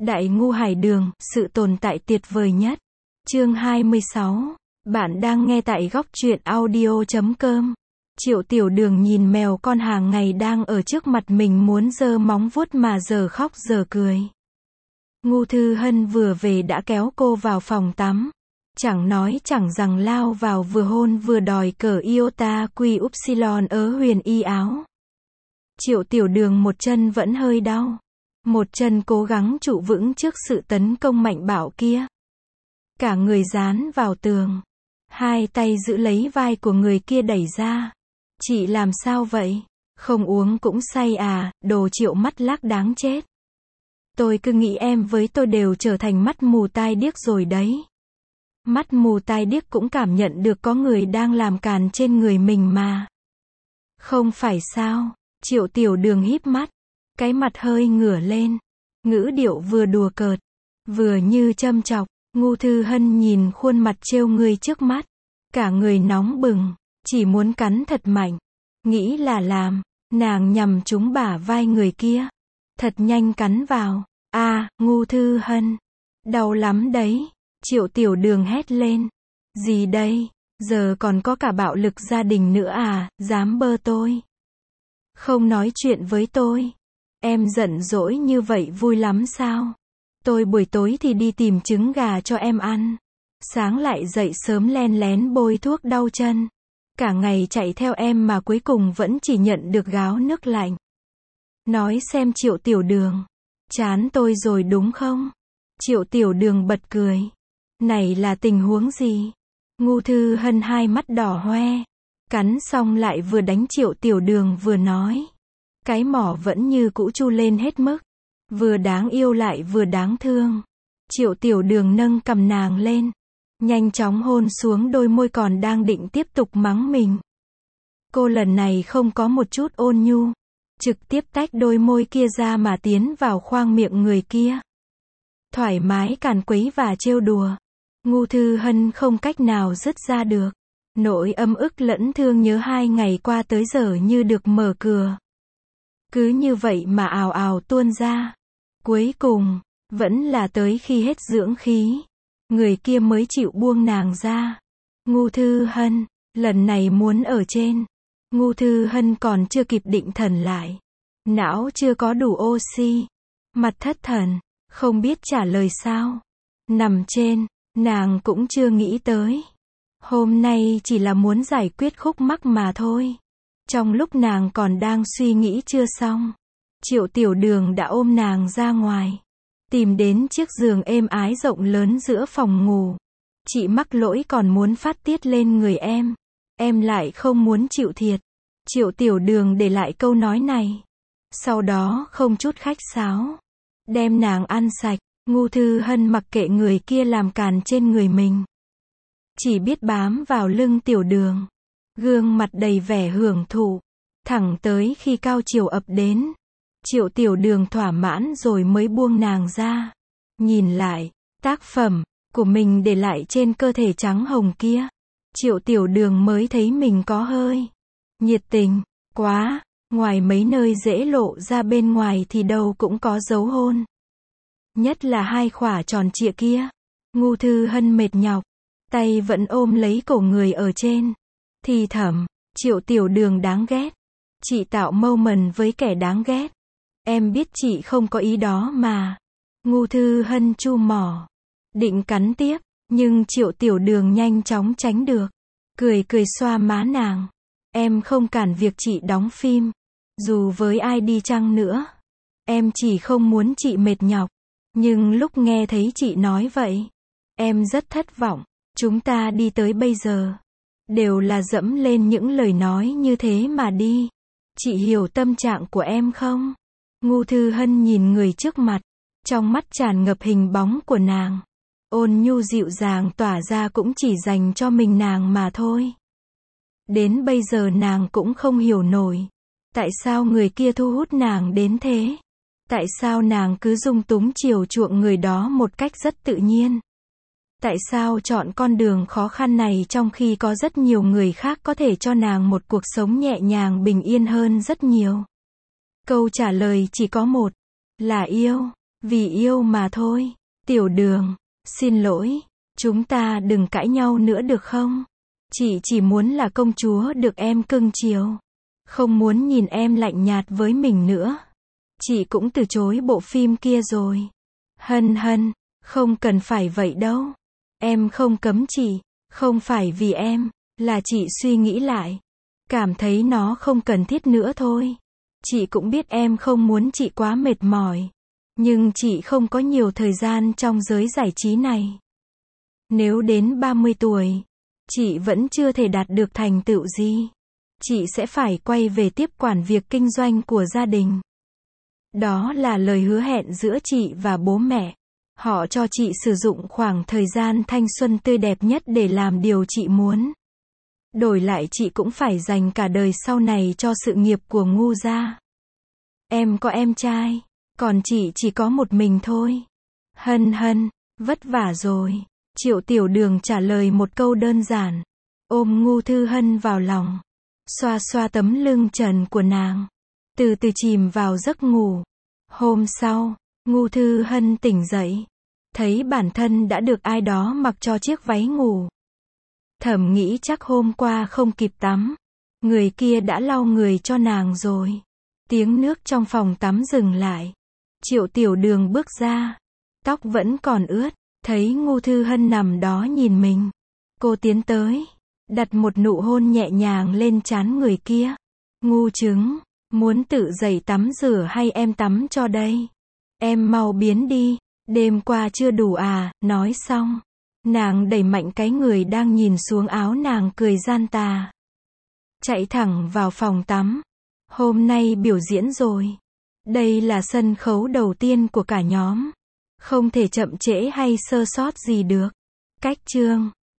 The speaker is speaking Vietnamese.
Đại ngu hải đường, sự tồn tại tuyệt vời nhất. Chương 26. Bạn đang nghe tại góc truyện audio.com. Triệu Tiểu Đường nhìn mèo con hàng ngày đang ở trước mặt mình muốn giơ móng vuốt mà giờ khóc giờ cười. Ngu Thư Hân vừa về đã kéo cô vào phòng tắm. Chẳng nói chẳng rằng lao vào vừa hôn vừa đòi cởi iota quy upsilon ớ huyền y áo. Triệu Tiểu Đường một chân vẫn hơi đau. Một chân cố gắng trụ vững trước sự tấn công mạnh bạo kia. Cả người dán vào tường. Hai tay giữ lấy vai của người kia đẩy ra. Chị làm sao vậy? Không uống cũng say à, đồ Triệu mắt lác đáng chết. Tôi cứ nghĩ em với tôi đều trở thành mắt mù tai điếc rồi đấy. Mắt mù tai điếc cũng cảm nhận được có người đang làm càn trên người mình mà. Không phải sao? Triệu Tiểu Đường híp mắt. Cái mặt hơi ngửa lên. Ngữ điệu vừa đùa cợt, vừa như châm chọc. Ngu Thư Hân nhìn khuôn mặt trêu người trước mắt. Cả người nóng bừng, chỉ muốn cắn thật mạnh. Nghĩ là làm, nàng nhằm trúng bả vai người kia. Thật nhanh cắn vào. Ngu Thư Hân. Đau lắm đấy. Triệu Tiểu Đường hét lên. Gì đây? Giờ còn có cả bạo lực gia đình nữa à, dám bơ tôi. Không nói chuyện với tôi. Em giận dỗi như vậy vui lắm sao? Tôi buổi tối thì đi tìm trứng gà cho em ăn. Sáng lại dậy sớm len lén bôi thuốc đau chân. Cả ngày chạy theo em mà cuối cùng vẫn chỉ nhận được gáo nước lạnh. Nói xem Triệu Tiểu Đường. Chán tôi rồi đúng không? Triệu Tiểu Đường bật cười. Này là tình huống gì? Ngu Thư Hân hai mắt đỏ hoe. Cắn xong lại vừa đánh Triệu Tiểu Đường vừa nói. Cái mỏ vẫn như cũ chu lên hết mức. Vừa đáng yêu lại vừa đáng thương. Triệu Tiểu Đường nâng cằm nàng lên. Nhanh chóng hôn xuống đôi môi còn đang định tiếp tục mắng mình. Cô lần này không có một chút ôn nhu. Trực tiếp tách đôi môi kia ra mà tiến vào khoang miệng người kia. Thoải mái càn quấy và trêu đùa. Ngu Thư Hân không cách nào dứt ra được. Nỗi ấm ức lẫn thương nhớ 2 ngày qua tới giờ như được mở cửa. Cứ như vậy mà ào ào tuôn ra. Cuối cùng, vẫn là tới khi hết dưỡng khí. Người kia mới chịu buông nàng ra. Ngu Thư Hân, lần này muốn ở trên. Ngu Thư Hân còn chưa kịp định thần lại. Não chưa có đủ oxy. Mặt thất thần, không biết trả lời sao. Nằm trên, nàng cũng chưa nghĩ tới. Hôm nay chỉ là muốn giải quyết khúc mắc mà thôi. Trong lúc nàng còn đang suy nghĩ chưa xong, Triệu Tiểu Đường đã ôm nàng ra ngoài. Tìm đến chiếc giường êm ái rộng lớn giữa phòng ngủ. Chị mắc lỗi còn muốn phát tiết lên người em. Em lại không muốn chịu thiệt. Triệu Tiểu Đường để lại câu nói này. Sau đó không chút khách sáo. Đem nàng ăn sạch. Ngu Thư Hân mặc kệ người kia làm càn trên người mình. Chỉ biết bám vào lưng Tiểu Đường. Gương mặt đầy vẻ hưởng thụ. Thẳng tới khi cao chiều ập đến. Triệu Tiểu Đường thỏa mãn rồi mới buông nàng ra. Nhìn lại, tác phẩm của mình để lại trên cơ thể trắng hồng kia. Triệu Tiểu Đường mới thấy mình có hơi nhiệt tình quá. Ngoài mấy nơi dễ lộ ra bên ngoài thì đâu cũng có dấu hôn. Nhất là hai khỏa tròn trịa kia. Ngu Thư Hân mệt nhọc. Tay vẫn ôm lấy cổ người ở trên. Thì thầm, Triệu Tiểu Đường đáng ghét. Chị tạo moment với kẻ đáng ghét. Em biết chị không có ý đó mà. Ngu Thư Hân chu mỏ. Định cắn tiếp, nhưng Triệu Tiểu Đường nhanh chóng tránh được. Cười cười xoa má nàng. Em không cản việc chị đóng phim. Dù với ai đi chăng nữa. Em chỉ không muốn chị mệt nhọc. Nhưng lúc nghe thấy chị nói vậy, em rất thất vọng. Chúng ta đi tới bây giờ. Đều là dẫm lên những lời nói như thế mà đi. Chị hiểu tâm trạng của em không? Ngu Thư Hân nhìn người trước mặt. Trong mắt tràn ngập hình bóng của nàng. Ôn nhu dịu dàng tỏa ra cũng chỉ dành cho mình nàng mà thôi. Đến bây giờ nàng cũng không hiểu nổi. Tại sao người kia thu hút nàng đến thế? Tại sao nàng cứ dung túng chiều chuộng người đó một cách rất tự nhiên? Tại sao chọn con đường khó khăn này trong khi có rất nhiều người khác có thể cho nàng một cuộc sống nhẹ nhàng bình yên hơn rất nhiều? Câu trả lời chỉ có một, là yêu. Vì yêu mà thôi. Tiểu Đường, xin lỗi, chúng ta đừng cãi nhau nữa được không? Chị chỉ muốn là công chúa được em cưng chiều. Không muốn nhìn em lạnh nhạt với mình nữa. Chị cũng từ chối bộ phim kia rồi. Hân hân, không cần phải vậy đâu. Em không cấm chị, không phải vì em, là chị suy nghĩ lại. Cảm thấy nó không cần thiết nữa thôi. Chị cũng biết em không muốn chị quá mệt mỏi. Nhưng chị không có nhiều thời gian trong giới giải trí này. Nếu đến 30 tuổi, chị vẫn chưa thể đạt được thành tựu gì, chị sẽ phải quay về tiếp quản việc kinh doanh của gia đình. Đó là lời hứa hẹn giữa chị và bố mẹ. Họ cho chị sử dụng khoảng thời gian thanh xuân tươi đẹp nhất để làm điều chị muốn. Đổi lại chị cũng phải dành cả đời sau này cho sự nghiệp của Ngu gia. Em có em trai, còn chị chỉ có một mình thôi. Hân hân, vất vả rồi. Triệu Tiểu Đường trả lời một câu đơn giản. Ôm Ngu Thư Hân vào lòng. Xoa xoa tấm lưng trần của nàng. Từ từ chìm vào giấc ngủ. Hôm sau, Ngu Thư Hân tỉnh dậy. Thấy bản thân đã được ai đó mặc cho chiếc váy ngủ. Thầm nghĩ chắc hôm qua không kịp tắm. Người kia đã lau người cho nàng rồi. Tiếng nước trong phòng tắm dừng lại. Triệu Tiểu Đường bước ra. Tóc vẫn còn ướt. Thấy Ngu Thư Hân nằm đó nhìn mình. Cô tiến tới. Đặt một nụ hôn nhẹ nhàng lên trán người kia. Ngu trứng, muốn tự dậy tắm rửa hay em tắm cho đây? Em mau biến đi. Đêm qua chưa đủ à? Nói xong. Nàng đẩy mạnh cái người đang nhìn xuống áo nàng cười gian tà. Chạy thẳng vào phòng tắm. Hôm nay biểu diễn rồi. Đây là sân khấu đầu tiên của cả nhóm. Không thể chậm trễ hay sơ sót gì được. Cách chương